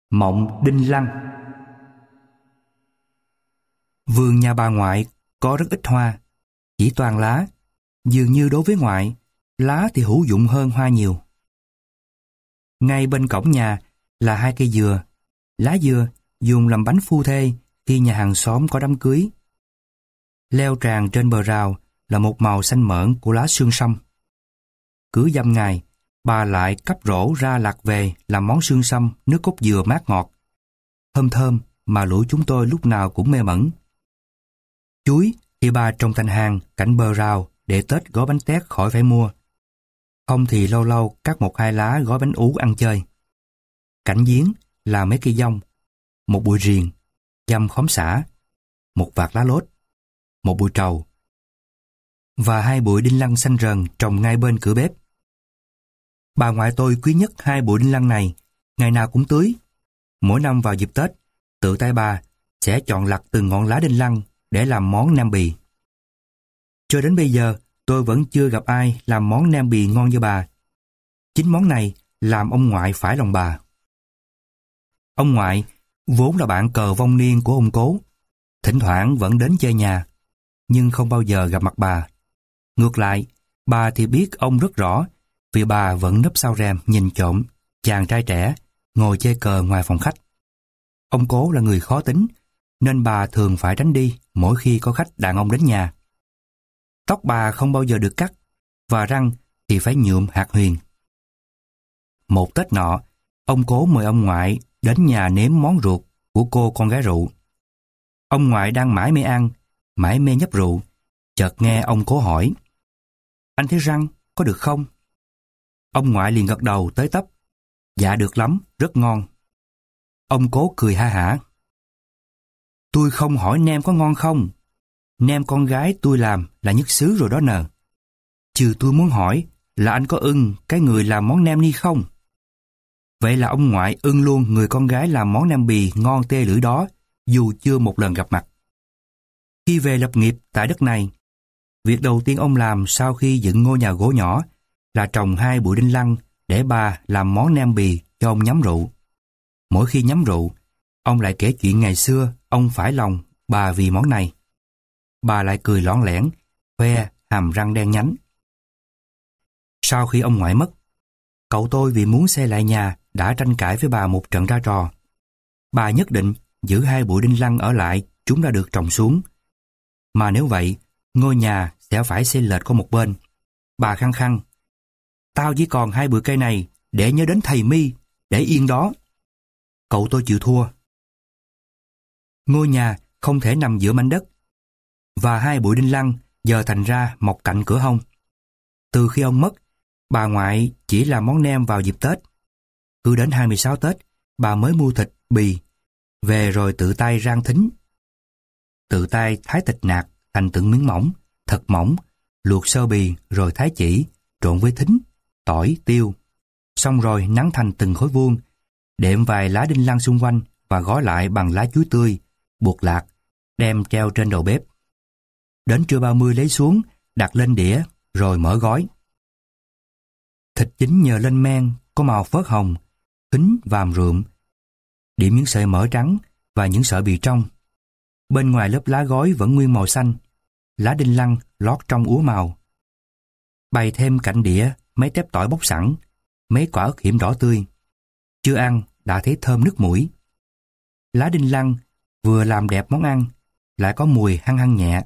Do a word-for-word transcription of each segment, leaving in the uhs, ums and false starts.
Mộng đinh lăng. Vườn nhà bà ngoại có rất ít hoa, chỉ toàn lá. Dường như đối với ngoại, lá thì hữu dụng hơn hoa nhiều. Ngay bên cổng nhà là hai cây dừa. Lá dừa dùng làm bánh phu thê khi nhà hàng xóm có đám cưới. Leo tràn trên bờ rào là một màu xanh mởn của lá xương sâm. Cứ dăm ngày, bà lại cắp rổ ra lạc về làm món xương sâm nước cốt dừa mát ngọt, thơm thơm mà lũ chúng tôi lúc nào cũng mê mẩn. Chuối thì bà trồng thành hàng cạnh bờ rào để Tết gói bánh tét khỏi phải mua. Không thì lâu lâu cắt một hai lá gói bánh ú ăn chơi. Cạnh giếng là mấy cây dong, một bụi riềng, dăm khóm xả, một vạt lá lốt, một bụi trầu và hai bụi đinh lăng xanh rờn trồng ngay bên cửa bếp. Bà ngoại tôi quý nhất hai bụi đinh lăng này, ngày nào cũng tưới. Mỗi năm vào dịp Tết, tự tay bà sẽ chọn lặt từng ngọn lá đinh lăng để làm món nem bì. Cho đến bây giờ, tôi vẫn chưa gặp ai làm món nem bì ngon như bà. Chính món này làm ông ngoại phải lòng bà. Ông ngoại vốn là bạn cờ vong niên của ông cố, thỉnh thoảng vẫn đến chơi nhà, nhưng không bao giờ gặp mặt bà. Ngược lại, bà thì biết ông rất rõ, vì bà vẫn nấp sau rèm nhìn trộm chàng trai trẻ ngồi chơi cờ ngoài phòng khách. Ông cố là người khó tính, nên bà thường phải tránh đi mỗi khi có khách đàn ông đến nhà. Tóc bà không bao giờ được cắt, và răng thì phải nhuộm hạt huyền. Một Tết nọ, ông cố mời ông ngoại đến nhà nếm món ruột của cô con gái rượu. Ông ngoại đang mải mê ăn, mải mê nhấp rượu, chợt nghe ông cố hỏi: "Anh thấy răng có được không?" Ông ngoại liền gật đầu tới tấp: "Dạ được lắm, rất ngon." Ông cố cười ha hả: "Tôi không hỏi nem có ngon không. Nem con gái tôi làm là nhất xứ rồi đó nè. Chứ tôi muốn hỏi là anh có ưng cái người làm món nem ni không?" Vậy là ông ngoại ưng luôn người con gái làm món nem bì ngon tê lưỡi đó, dù chưa một lần gặp mặt. Khi về lập nghiệp tại đất này, việc đầu tiên ông làm sau khi dựng ngôi nhà gỗ nhỏ là trồng hai bụi đinh lăng để bà làm món nem bì cho ông nhắm rượu. Mỗi khi nhắm rượu, ông lại kể chuyện ngày xưa ông phải lòng bà vì món này. Bà lại cười lõn lẻn, khoe hàm răng đen nhánh. Sau khi ông ngoại mất, cậu tôi vì muốn xây lại nhà đã tranh cãi với bà một trận ra trò. Bà nhất định giữ hai bụi đinh lăng ở lại, chúng đã được trồng xuống. Mà nếu vậy, ngôi nhà sẽ phải xây lệch qua một bên. Bà khăng khăng: "Tao chỉ còn hai bụi cây này để nhớ đến thầy Mi, để yên đó." Cậu tôi chịu thua. Ngôi nhà không thể nằm giữa mảnh đất, và hai bụi đinh lăng giờ thành ra mọc cạnh cửa hông. Từ khi ông mất, bà ngoại chỉ làm món nem vào dịp Tết. Cứ đến hai mươi sáu Tết, bà mới mua thịt bì về rồi tự tay rang thính. Tự tay thái thịt nạc thành từng miếng mỏng, thật mỏng, luộc sơ bì rồi thái chỉ, trộn với thính, tỏi, tiêu. Xong rồi nắn thành từng khối vuông, đệm vài lá đinh lăng xung quanh và gói lại bằng lá chuối tươi, buộc lạc, đem treo trên đầu bếp. Đến trưa ba mươi lấy xuống, đặt lên đĩa, rồi mở gói. Thịt chín nhờ lên men, có màu phớt hồng, thính vàm rượm, điểm những sợi mỡ trắng và những sợi bì trong. Bên ngoài lớp lá gói vẫn nguyên màu xanh, lá đinh lăng lót trong úa màu. Bày thêm cạnh đĩa mấy tép tỏi bóc sẵn, mấy quả ớt hiểm đỏ tươi. Chưa ăn đã thấy thơm nức mũi. Lá đinh lăng vừa làm đẹp món ăn, lại có mùi hăng hăng nhẹ.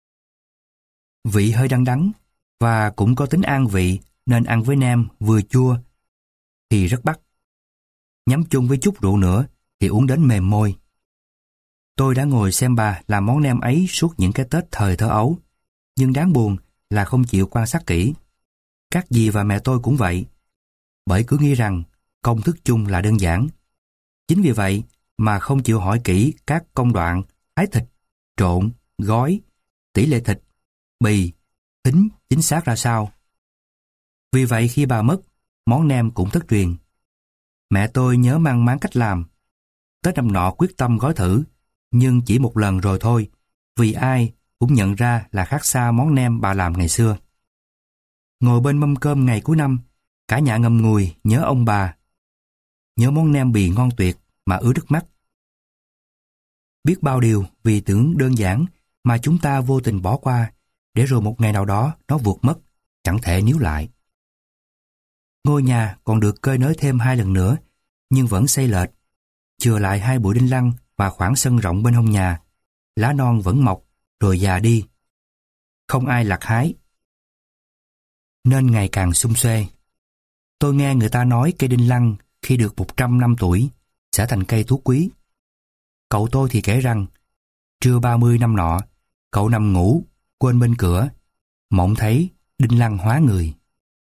Vị hơi đắng đắng và cũng có tính an vị, nên ăn với nem vừa chua thì rất bắt. Nhắm chung với chút rượu nữa thì uống đến mềm môi. Tôi đã ngồi xem bà làm món nem ấy suốt những cái Tết thời thơ ấu, nhưng đáng buồn là không chịu quan sát kỹ. Các dì và mẹ tôi cũng vậy, bởi cứ nghĩ rằng công thức chung là đơn giản. Chính vì vậy mà không chịu hỏi kỹ các công đoạn thái thịt, trộn, gói, tỷ lệ thịt, bì, thính chính xác ra sao. Vì vậy khi bà mất, món nem cũng thất truyền. Mẹ tôi nhớ mang máng cách làm. Tết năm nọ quyết tâm gói thử, nhưng chỉ một lần rồi thôi, vì ai cũng nhận ra là khác xa món nem bà làm ngày xưa. Ngồi bên mâm cơm ngày cuối năm, cả nhà ngậm ngùi nhớ ông bà, nhớ món nem bì ngon tuyệt mà ứa nước mắt. Biết bao điều vì tưởng đơn giản mà chúng ta vô tình bỏ qua, để rồi một ngày nào đó nó vụt mất, chẳng thể níu lại. Ngôi nhà còn được cơi nới thêm hai lần nữa, nhưng vẫn xây lệch, chừa lại hai bụi đinh lăng và khoảng sân rộng bên hông nhà. Lá non vẫn mọc, rồi già đi. Không ai lặt hái, nên ngày càng sum xuê. Tôi nghe người ta nói cây đinh lăng khi được một trăm năm tuổi sẽ thành cây thuốc quý. Cậu tôi thì kể rằng, trưa ba mươi năm nọ, cậu nằm ngủ, quên bên cửa, mộng thấy đinh lăng hóa người.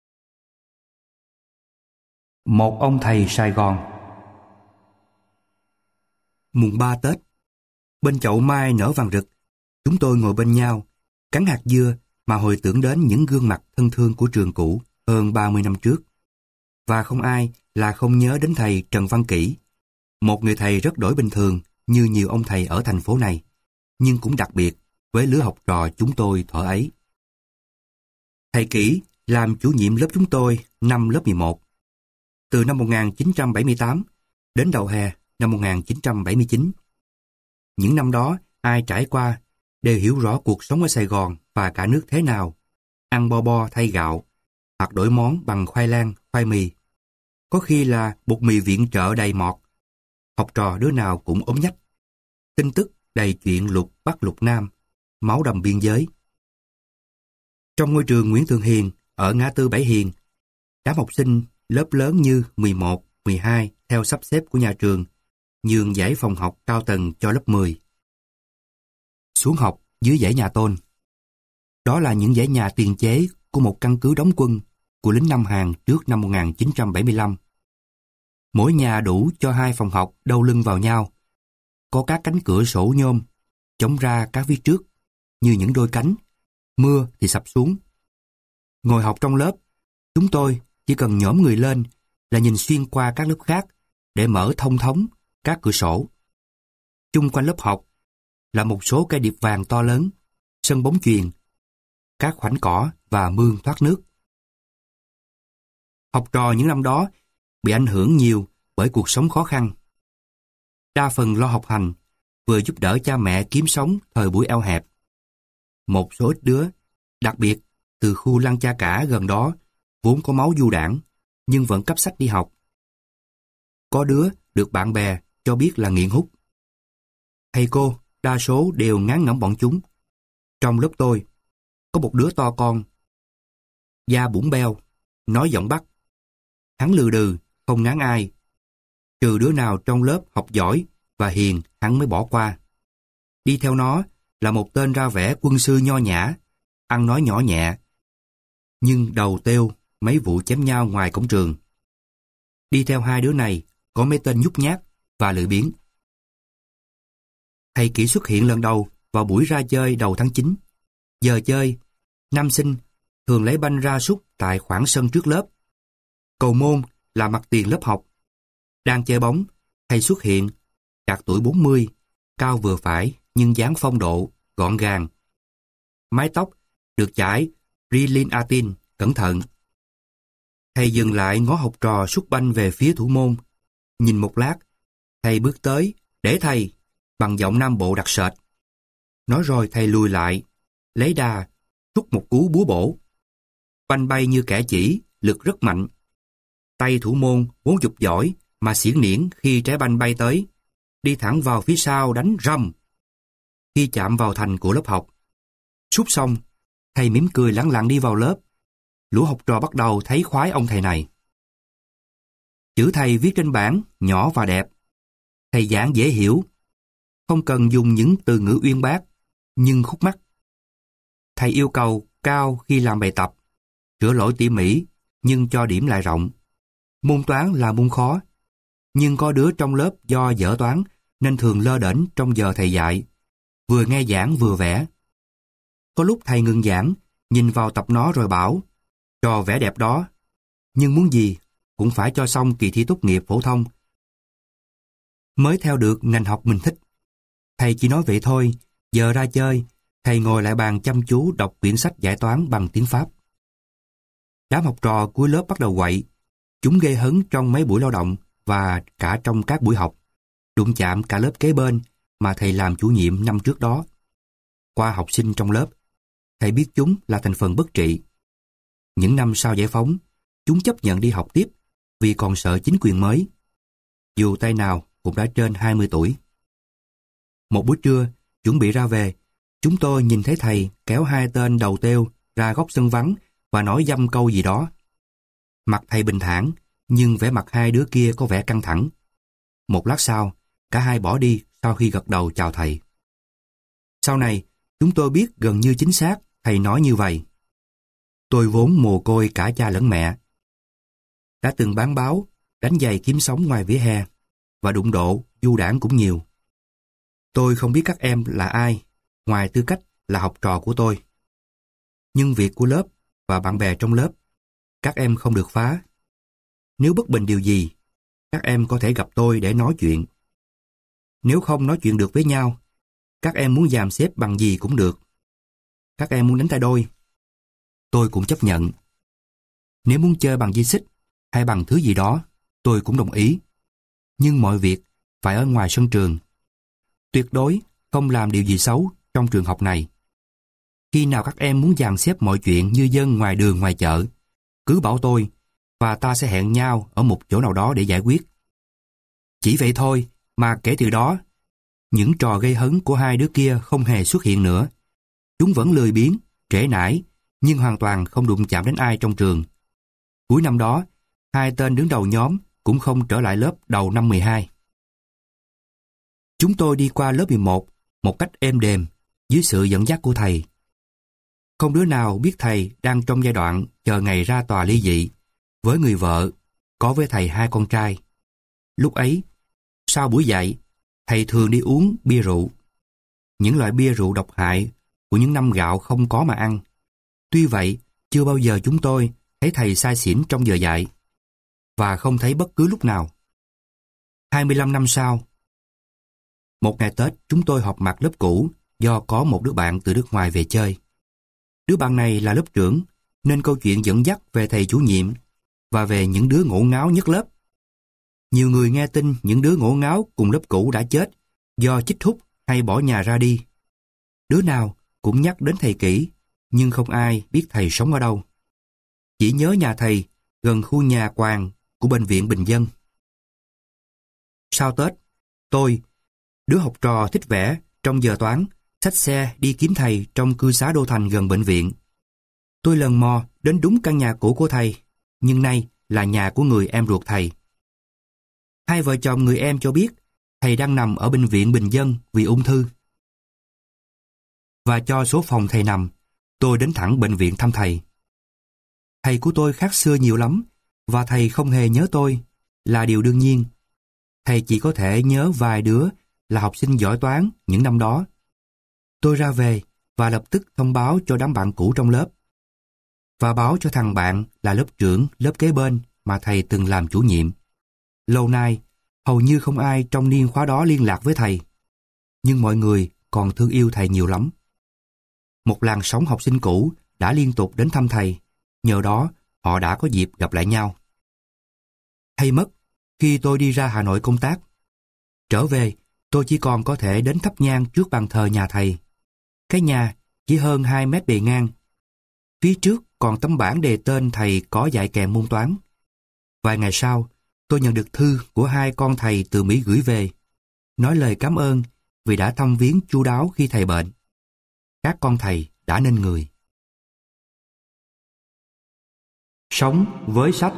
Một ông thầy Sài Gòn. Mùng ba Tết, bên chậu mai nở vàng rực, chúng tôi ngồi bên nhau, cắn hạt dưa mà hồi tưởng đến những gương mặt thân thương của trường cũ hơn ba mươi năm trước. Và không ai là không nhớ đến thầy Trần Văn Kỷ, một người thầy rất đổi bình thường như nhiều ông thầy ở thành phố này, nhưng cũng đặc biệt với lứa học trò chúng tôi thuở ấy. Thầy Kỷ làm chủ nhiệm lớp chúng tôi năm lớp mười một, từ năm một nghìn chín trăm bảy mươi tám đến đầu hè năm một nghìn chín trăm bảy mươi chín. Những năm đó, ai trải qua đều hiểu rõ cuộc sống ở Sài Gòn và cả nước thế nào, ăn bo bo thay gạo, hoặc đổi món bằng khoai lang, khoai mì. Có khi là bột mì viện trợ đầy mọt, học trò đứa nào cũng ốm nhách. Tin tức đầy chuyện lục Bắc lục Nam, máu đầm biên giới. Trong ngôi trường Nguyễn Thượng Hiền, ở ngã tư Bảy Hiền, đám học sinh lớp lớn như mười một, mười hai theo sắp xếp của nhà trường, nhường dãy phòng học cao tầng cho lớp mười. Xuống học dưới dãy nhà tôn. Đó là những dãy nhà tiền chế của một căn cứ đóng quân của lính Nam Hàn trước năm một nghìn chín trăm bảy mươi lăm. Mỗi nhà đủ cho hai phòng học đâu lưng vào nhau. Có các cánh cửa sổ nhôm, chống ra các phía trước, như những đôi cánh, mưa thì sập xuống. Ngồi học trong lớp, chúng tôi chỉ cần nhổm người lên là nhìn xuyên qua các lớp khác để mở thông thống các cửa sổ. Chung quanh lớp học là một số cây điệp vàng to lớn, sân bóng chuyền, các khoảnh cỏ và mương thoát nước. Học trò những năm đó bị ảnh hưởng nhiều bởi cuộc sống khó khăn. Đa phần lo học hành, vừa giúp đỡ cha mẹ kiếm sống thời buổi eo hẹp. Một số ít đứa, đặc biệt từ khu Lăng Cha Cả gần đó, vốn có máu du đảng, nhưng vẫn cấp sách đi học. Có đứa được bạn bè cho biết là nghiện hút. Thầy cô đa số đều ngán ngẩm bọn chúng. Trong lớp tôi, có một đứa to con, da bủn beo, nói giọng Bắc. Hắn lừ đừ, không ngán ai. Trừ đứa nào trong lớp học giỏi và hiền hắn mới bỏ qua. Đi theo nó là một tên ra vẻ quân sư nho nhã, ăn nói nhỏ nhẹ, nhưng đầu têu mấy vụ chém nhau ngoài cổng trường. Đi theo hai đứa này có mấy tên nhút nhát và lười biếng. Thầy Kỷ xuất hiện lần đầu vào buổi ra chơi đầu tháng chín. Giờ chơi, nam sinh thường lấy banh ra sút tại khoảng sân trước lớp. Cầu môn là mặt tiền lớp học. Đang chơi bóng, thầy xuất hiện, trạc tuổi bốn mươi, cao vừa phải nhưng dáng phong độ, gọn gàng. Mái tóc được chải Rilin-A-tin, cẩn thận. Thầy dừng lại ngó học trò sút banh về phía thủ môn. Nhìn một lát, thầy bước tới, để thầy, bằng giọng Nam Bộ đặc sệt. Nói rồi thầy lùi lại, lấy đà, sút một cú búa bổ. Banh bay như kẻ chỉ, lực rất mạnh. Tay thủ môn vốn dục giỏi mà xiển niễn khi trái banh bay tới, đi thẳng vào phía sau đánh rầm. Khi chạm vào thành của lớp học, sút xong, thầy mỉm cười lẳng lặng đi vào lớp. Lũ học trò bắt đầu thấy khoái ông thầy này. Chữ thầy viết trên bảng nhỏ và đẹp. Thầy giảng dễ hiểu, không cần dùng những từ ngữ uyên bác, nhưng khúc mắc. Thầy yêu cầu cao khi làm bài tập, sửa lỗi tỉ mỉ, nhưng cho điểm lại rộng. Môn toán là môn khó, nhưng có đứa trong lớp do dở toán nên thường lơ đễnh trong giờ thầy dạy, vừa nghe giảng vừa vẽ. Có lúc thầy ngừng giảng, nhìn vào tập nó rồi bảo, trò vẽ đẹp đó, nhưng muốn gì cũng phải cho xong kỳ thi tốt nghiệp phổ thông mới theo được ngành học mình thích. Thầy chỉ nói vậy thôi, giờ ra chơi, thầy ngồi lại bàn chăm chú đọc quyển sách giải toán bằng tiếng Pháp. Đám học trò cuối lớp bắt đầu quậy, chúng gây hấn trong mấy buổi lao động và cả trong các buổi học. đụng chạm cả lớp kế bên mà thầy làm chủ nhiệm năm trước đó. Qua học sinh trong lớp, thầy biết chúng là thành phần bất trị. Những năm sau giải phóng, chúng chấp nhận đi học tiếp vì còn sợ chính quyền mới. Dù tay nào cũng đã trên hai mươi tuổi. Một buổi trưa, chuẩn bị ra về, chúng tôi nhìn thấy thầy kéo hai tên đầu têu ra góc sân vắng và nói dăm câu gì đó. Mặt thầy bình thản, nhưng vẻ mặt hai đứa kia có vẻ căng thẳng. Một lát sau, cả hai bỏ đi sau khi gật đầu chào thầy. Sau này, chúng tôi biết gần như chính xác thầy nói như vậy. Tôi vốn mồ côi cả cha lẫn mẹ. Đã từng bán báo, đánh giày kiếm sống ngoài vỉa hè, và đụng độ, du đãng cũng nhiều. Tôi không biết các em là ai, ngoài tư cách là học trò của tôi. Nhưng việc của lớp và bạn bè trong lớp, các em không được phá. Nếu bất bình điều gì, các em có thể gặp tôi để nói chuyện. Nếu không nói chuyện được với nhau, các em muốn dàn xếp bằng gì cũng được. Các em muốn đánh tay đôi, tôi cũng chấp nhận. Nếu muốn chơi bằng dây xích hay bằng thứ gì đó, tôi cũng đồng ý. Nhưng mọi việc phải ở ngoài sân trường. Tuyệt đối không làm điều gì xấu trong trường học này. Khi nào các em muốn dàn xếp mọi chuyện như dân ngoài đường ngoài chợ, cứ bảo tôi, và ta sẽ hẹn nhau ở một chỗ nào đó để giải quyết. Chỉ vậy thôi mà kể từ đó, những trò gây hấn của hai đứa kia không hề xuất hiện nữa. Chúng vẫn lười biếng, trễ nải, nhưng hoàn toàn không đụng chạm đến ai trong trường. Cuối năm đó, hai tên đứng đầu nhóm cũng không trở lại lớp đầu năm mười hai. Chúng tôi đi qua lớp mười một một cách êm đềm, dưới sự dẫn dắt của thầy. Không đứa nào biết thầy đang trong giai đoạn chờ ngày ra tòa ly dị, với người vợ, có với thầy hai con trai. Lúc ấy, sau buổi dạy, thầy thường đi uống bia rượu. Những loại bia rượu độc hại của những năm gạo không có mà ăn. Tuy vậy, chưa bao giờ chúng tôi thấy thầy say xỉn trong giờ dạy, và không thấy bất cứ lúc nào. hai mươi lăm năm sau, một ngày Tết chúng tôi họp mặt lớp cũ do có một đứa bạn từ nước ngoài về chơi. Đứa bạn này là lớp trưởng, nên câu chuyện dẫn dắt về thầy chủ nhiệm và về những đứa ngổ ngáo nhất lớp. Nhiều người nghe tin những đứa ngổ ngáo cùng lớp cũ đã chết do chích hút hay bỏ nhà ra đi. Đứa nào cũng nhắc đến thầy kỹ, nhưng không ai biết thầy sống ở đâu. Chỉ nhớ nhà thầy gần khu nhà quàng của bệnh viện Bình Dân. Sau Tết, tôi, đứa học trò thích vẽ trong giờ toán, xách xe đi kiếm thầy trong cư xá Đô Thành gần bệnh viện. Tôi lần mò đến đúng căn nhà cũ của thầy, nhưng nay là nhà của người em ruột thầy. Hai vợ chồng người em cho biết thầy đang nằm ở bệnh viện Bình Dân vì ung thư. Và cho số phòng thầy nằm, tôi đến thẳng bệnh viện thăm thầy. Thầy của tôi khác xưa nhiều lắm, và thầy không hề nhớ tôi, là điều đương nhiên. Thầy chỉ có thể nhớ vài đứa là học sinh giỏi toán những năm đó. Tôi ra về và lập tức thông báo cho đám bạn cũ trong lớp, và báo cho thằng bạn là lớp trưởng lớp kế bên mà thầy từng làm chủ nhiệm. Lâu nay, hầu như không ai trong niên khóa đó liên lạc với thầy, nhưng mọi người còn thương yêu thầy nhiều lắm. Một làn sóng học sinh cũ đã liên tục đến thăm thầy, nhờ đó họ đã có dịp gặp lại nhau. Thầy mất khi tôi đi ra Hà Nội công tác. Trở về, tôi chỉ còn có thể đến thắp nhang trước bàn thờ nhà thầy. Cái nhà chỉ hơn hai mét bề ngang. Phía trước còn tấm bảng đề tên thầy có dạy kèm môn toán. Vài ngày sau, tôi nhận được thư của hai con thầy từ Mỹ gửi về, nói lời cảm ơn vì đã thăm viếng chu đáo khi thầy bệnh. Các con thầy đã nên người. Sống với sách.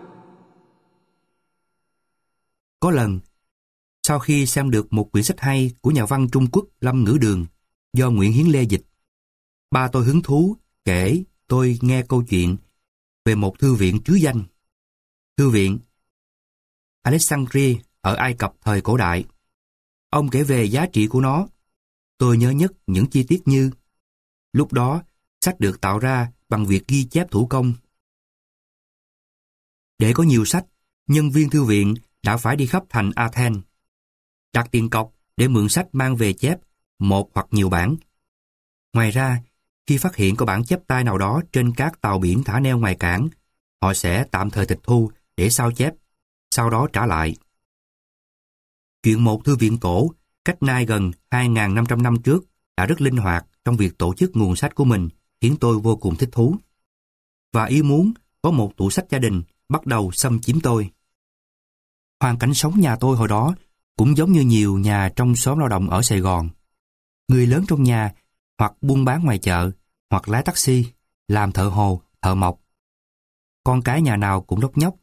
Có lần, sau khi xem được một quyển sách hay của nhà văn Trung Quốc Lâm Ngữ Đường do Nguyễn Hiến Lê dịch, ba tôi hứng thú kể tôi nghe câu chuyện về một thư viện trứ danh. Thư viện Alexandria ở Ai Cập thời cổ đại. Ông kể về giá trị của nó. Tôi nhớ nhất những chi tiết như: lúc đó, sách được tạo ra bằng việc ghi chép thủ công. Để có nhiều sách, nhân viên thư viện đã phải đi khắp thành Athens, đặt tiền cọc để mượn sách mang về chép một hoặc nhiều bản. Ngoài ra, khi phát hiện có bản chép tay nào đó trên các tàu biển thả neo ngoài cảng, họ sẽ tạm thời tịch thu để sao chép, sau đó trả lại. Chuyện một thư viện cổ cách nay gần hai nghìn năm trăm năm trước đã rất linh hoạt trong việc tổ chức nguồn sách của mình, khiến tôi vô cùng thích thú. Và ý muốn có một tủ sách gia đình bắt đầu xâm chiếm tôi. Hoàn cảnh sống nhà tôi hồi đó cũng giống như nhiều nhà trong xóm lao động ở Sài Gòn. Người lớn trong nhà hoặc buôn bán ngoài chợ, hoặc lái taxi, làm thợ hồ, thợ mộc. Con cái nhà nào cũng đốc nhóc.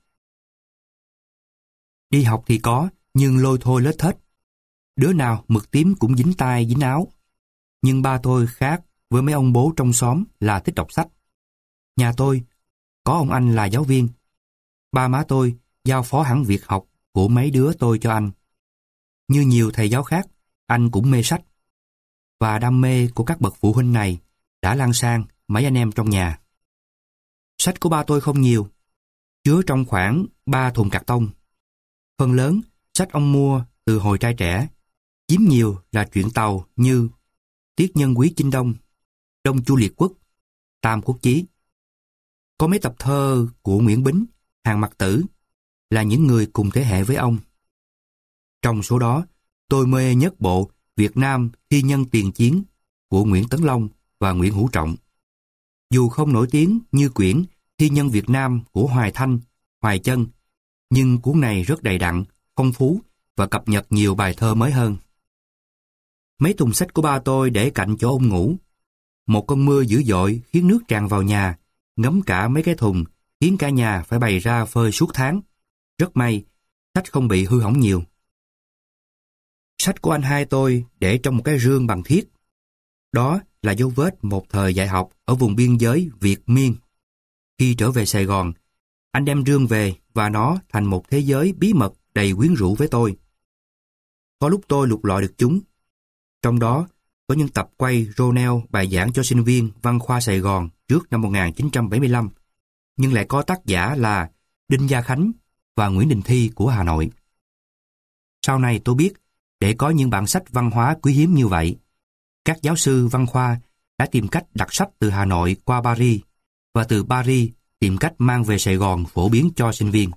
Đi học thì có, nhưng lôi thôi lết thết. Đứa nào mực tím cũng dính tai dính áo. Nhưng ba tôi khác với mấy ông bố trong xóm là thích đọc sách. Nhà tôi có ông anh là giáo viên. Ba má tôi giao phó hẳn việc học của mấy đứa tôi cho anh. Như nhiều thầy giáo khác, anh cũng mê sách. Và đam mê của các bậc phụ huynh này đã lan sang mấy anh em trong nhà. Sách của ba tôi không nhiều, chứa trong khoảng ba thùng cạc tông. Phần lớn, sách ông mua từ hồi trai trẻ, chiếm nhiều là truyện Tàu như Tiết Nhân Quý Chinh Đông, Đông Chu Liệt Quốc, Tam Quốc Chí. Có mấy tập thơ của Nguyễn Bính, Hàn Mặc Tử là những người cùng thế hệ với ông. Trong số đó, tôi mê nhất bộ Việt Nam Thi Nhân Tiền Chiến của Nguyễn Tấn Long và Nguyễn Hữu Trọng. Dù không nổi tiếng như quyển Thi Nhân Việt Nam của Hoài Thanh, Hoài Chân, nhưng cuốn này rất đầy đặn, phong phú và cập nhật nhiều bài thơ mới hơn. Mấy thùng sách của ba tôi để cạnh chỗ ông ngủ. Một cơn mưa dữ dội khiến nước tràn vào nhà, ngấm cả mấy cái thùng, khiến cả nhà phải bày ra phơi suốt tháng. Rất may, sách không bị hư hỏng nhiều. Sách của anh hai tôi để trong một cái rương bằng thiết. Đó là dấu vết một thời dạy học ở vùng biên giới Việt Miên. Khi trở về Sài Gòn, anh đem rương về và nó thành một thế giới bí mật đầy quyến rũ với tôi. Có lúc tôi lục lọi được chúng. Trong đó có những tập quay Ronell bài giảng cho sinh viên văn khoa Sài Gòn trước năm một nghìn chín trăm bảy mươi lăm, nhưng lại có tác giả là Đinh Gia Khánh và Nguyễn Đình Thi của Hà Nội. Sau này tôi biết, để có những bản sách văn hóa quý hiếm như vậy, các giáo sư văn khoa đã tìm cách đặt sách từ Hà Nội qua Paris, và từ Paris tìm cách mang về Sài Gòn phổ biến cho sinh viên.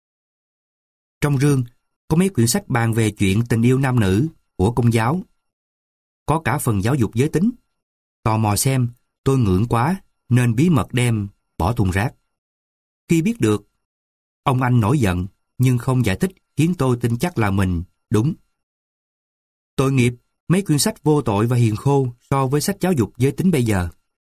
Trong rương có mấy quyển sách bàn về chuyện tình yêu nam nữ của Công giáo. Có cả phần giáo dục giới tính. Tò mò xem, tôi ngưỡng quá nên bí mật đem bỏ thùng rác. Khi biết được, ông anh nổi giận nhưng không giải thích, khiến tôi tin chắc là mình đúng. Tội nghiệp mấy quyển sách vô tội và hiền khô so với sách giáo dục giới tính bây giờ.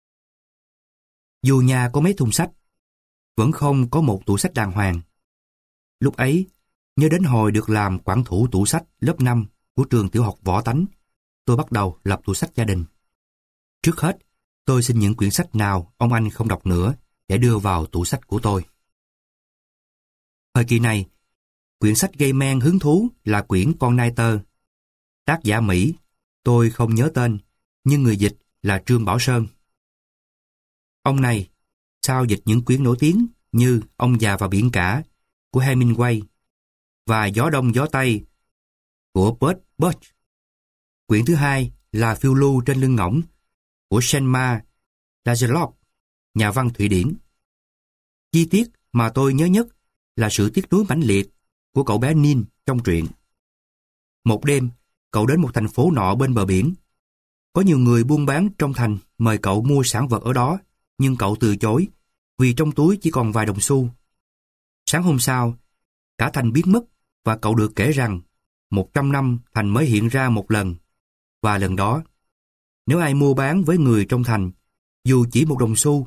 Dù nhà có mấy thùng sách, vẫn không có một tủ sách đàng hoàng. Lúc ấy, nhớ đến hồi được làm quản thủ tủ sách lớp năm của trường tiểu học Võ Tánh, tôi bắt đầu lập tủ sách gia đình. Trước hết, tôi xin những quyển sách nào ông anh không đọc nữa để đưa vào tủ sách của tôi. Thời kỳ này, quyển sách gây men hứng thú là quyển Con Nai Tơ. Tác giả Mỹ, tôi không nhớ tên, nhưng người dịch là Trương Bảo Sơn. Ông này sao dịch những quyển nổi tiếng như Ông Già và Biển Cả của Hemingway và Gió Đông Gió Tây của Bert Bush. Quyển thứ hai là Phiêu lưu trên lưng ngỗng của Selma Lagerlöf, nhà văn Thụy Điển. Chi tiết mà tôi nhớ nhất là sự tiếc nuối mãnh liệt của cậu bé Nin trong truyện. Một đêm, cậu đến một thành phố nọ bên bờ biển. Có nhiều người buôn bán trong thành mời cậu mua sản vật ở đó, nhưng cậu từ chối vì trong túi chỉ còn vài đồng xu. Sáng hôm sau, cả thành biến mất và cậu được kể rằng một trăm năm thành mới hiện ra một lần. Và lần đó, nếu ai mua bán với người trong thành, dù chỉ một đồng xu,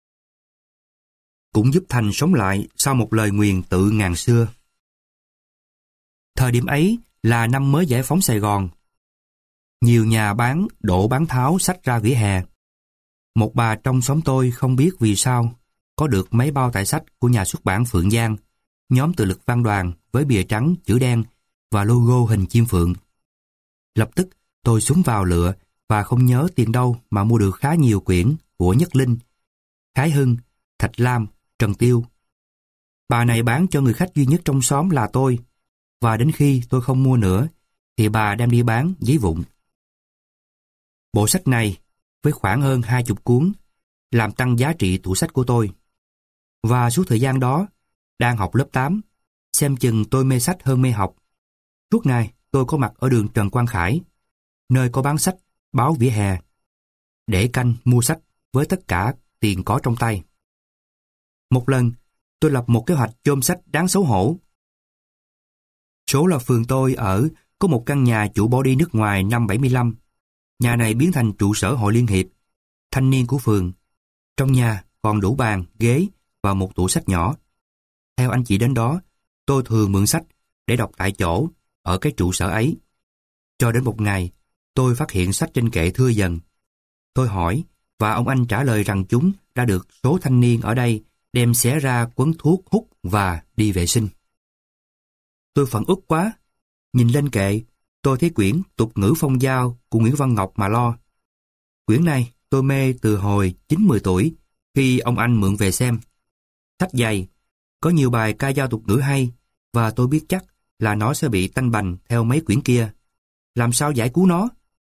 cũng giúp thành sống lại sau một lời nguyền tự ngàn xưa. Thời điểm ấy là năm mới giải phóng Sài Gòn. Nhiều nhà bán đổ bán tháo sách ra vỉa hè. Một bà trong xóm tôi không biết vì sao có được mấy bao tải sách của nhà xuất bản Phượng Giang, nhóm Tự lực Văn đoàn với bìa trắng chữ đen và logo hình chim phượng. Lập tức tôi xuống vào lựa và không nhớ tiền đâu mà mua được khá nhiều quyển của Nhất Linh, Khái Hưng, Thạch Lam, Trần Tiêu. Bà này bán cho người khách duy nhất trong xóm là tôi, và đến khi tôi không mua nữa thì bà đem đi bán giấy vụn. Bộ sách này với khoảng hơn hai chục cuốn làm tăng giá trị tủ sách của tôi. Và suốt thời gian đó, đang học lớp tám, xem chừng tôi mê sách hơn mê học. Suốt ngày tôi có mặt ở đường Trần Quang Khải, nơi có bán sách, báo vỉa hè, để canh mua sách với tất cả tiền có trong tay. Một lần, tôi lập một kế hoạch chôm sách đáng xấu hổ. Số là phường tôi ở có một căn nhà chủ bỏ đi nước ngoài năm bảy mươi lăm. Nhà này biến thành trụ sở hội liên hiệp thanh niên của phường. Trong nhà còn đủ bàn, ghế và một tủ sách nhỏ. Theo anh chị đến đó, tôi thường mượn sách để đọc tại chỗ ở cái trụ sở ấy. Cho đến một ngày, tôi phát hiện sách trên kệ thưa dần. Tôi hỏi và ông anh trả lời rằng chúng đã được số thanh niên ở đây đem xé ra quấn thuốc hút và đi vệ sinh. Tôi phẫn uất quá. Nhìn lên kệ, tôi thấy quyển Tục ngữ phong giao của Nguyễn Văn Ngọc mà lo. Quyển này tôi mê từ hồi chín mười tuổi khi ông anh mượn về xem. Sách dày, có nhiều bài ca dao tục ngữ hay và tôi biết chắc là nó sẽ bị tanh bành theo mấy quyển kia. Làm sao giải cứu nó?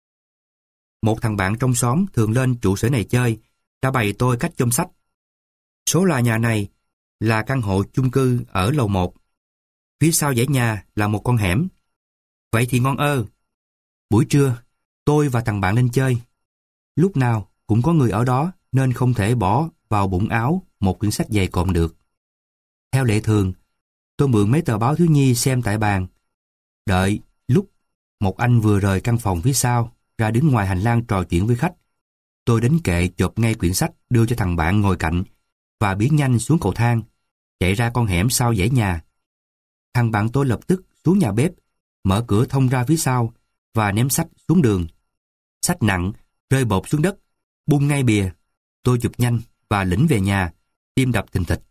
Một thằng bạn trong xóm thường lên trụ sở này chơi đã bày tôi cách chôm sách. Số là nhà này là căn hộ chung cư ở lầu một. Phía sau dãy nhà là một con hẻm. Vậy thì ngon ơ. Buổi trưa, tôi và thằng bạn lên chơi. Lúc nào cũng có người ở đó nên không thể bỏ vào bụng áo một quyển sách dày cộm được. Theo lệ thường, tôi mượn mấy tờ báo thiếu nhi xem tại bàn. Đợi lúc một anh vừa rời căn phòng phía sau ra đứng ngoài hành lang trò chuyện với khách. Tôi đến kệ chộp ngay quyển sách đưa cho thằng bạn ngồi cạnh và biến nhanh xuống cầu thang, chạy ra con hẻm sau dãy nhà. Thằng bạn tôi lập tức xuống nhà bếp, mở cửa thông ra phía sau và ném sách xuống đường. Sách nặng, rơi bột xuống đất, bung ngay bìa. Tôi chụp nhanh và lĩnh về nhà, tim đập thình thịch.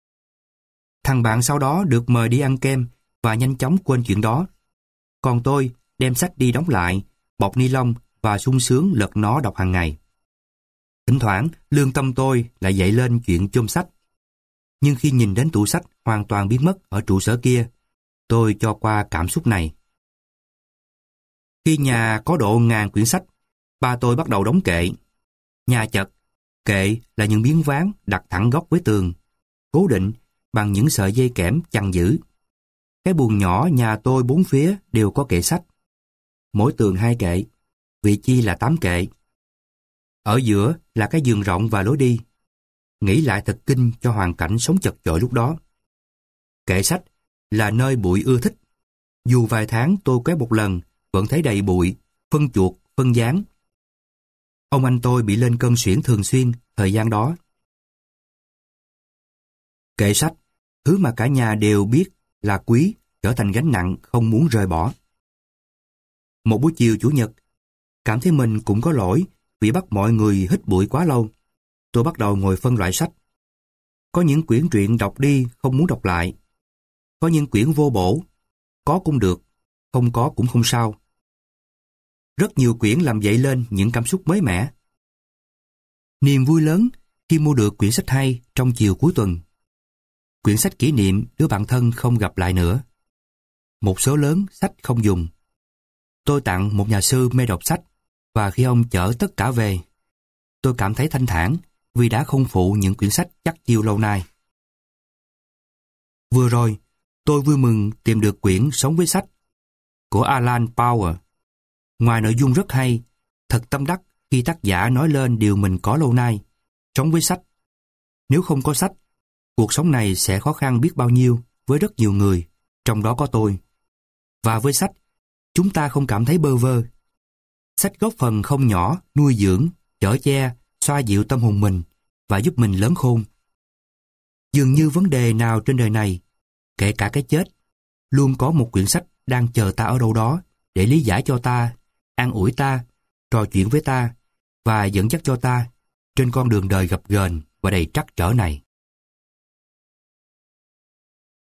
Thằng bạn sau đó được mời đi ăn kem và nhanh chóng quên chuyện đó. Còn tôi đem sách đi đóng lại, bọc ni lông và sung sướng lật nó đọc hàng ngày. Thỉnh thoảng, lương tâm tôi lại dậy lên chuyện chôm sách. Nhưng khi nhìn đến tủ sách hoàn toàn biến mất ở trụ sở kia, tôi cho qua cảm xúc này. Khi nhà có độ ngàn quyển sách, ba tôi bắt đầu đóng kệ. Nhà chật, kệ là những miếng ván đặt thẳng góc với tường, cố định bằng những sợi dây kẽm chằng giữ. Cái buồng nhỏ nhà tôi bốn phía đều có kệ sách. Mỗi tường hai kệ, vị chi là tám kệ. Ở giữa là cái giường rộng và lối đi. Nghĩ lại thật kinh cho hoàn cảnh sống chật chội lúc đó. Kệ sách là nơi bụi ưa thích. Dù vài tháng tôi quét một lần, vẫn thấy đầy bụi, phân chuột, phân dáng. Ông anh tôi bị lên cơn suyễn thường xuyên thời gian đó. Kệ sách, thứ mà cả nhà đều biết là quý, trở thành gánh nặng không muốn rời bỏ. Một buổi chiều Chủ nhật, cảm thấy mình cũng có lỗi vì bắt mọi người hít bụi quá lâu. Tôi bắt đầu ngồi phân loại sách. Có những quyển truyện đọc đi không muốn đọc lại. Có những quyển vô bổ, có cũng được, không có cũng không sao. Rất nhiều quyển làm dậy lên những cảm xúc mới mẻ. Niềm vui lớn khi mua được quyển sách hay trong chiều cuối tuần. Quyển sách kỷ niệm đứa bạn thân không gặp lại nữa. Một số lớn sách không dùng. Tôi tặng một nhà sư mê đọc sách và khi ông chở tất cả về, tôi cảm thấy thanh thản vì đã không phụ những quyển sách chắc chiêu lâu nay. Vừa rồi, tôi vui mừng tìm được quyển Sống với sách của Alan Powell. Ngoài nội dung rất hay, thật tâm đắc khi tác giả nói lên điều mình có lâu nay, sống với sách. Nếu không có sách, cuộc sống này sẽ khó khăn biết bao nhiêu với rất nhiều người, trong đó có tôi. Và với sách, chúng ta không cảm thấy bơ vơ. Sách góp phần không nhỏ nuôi dưỡng, chở che, xoa dịu tâm hồn mình và giúp mình lớn khôn. Dường như vấn đề nào trên đời này, kể cả cái chết, luôn có một quyển sách đang chờ ta ở đâu đó để lý giải cho ta, an ủi ta, trò chuyện với ta và dẫn dắt cho ta trên con đường đời gập ghềnh và đầy trắc trở này.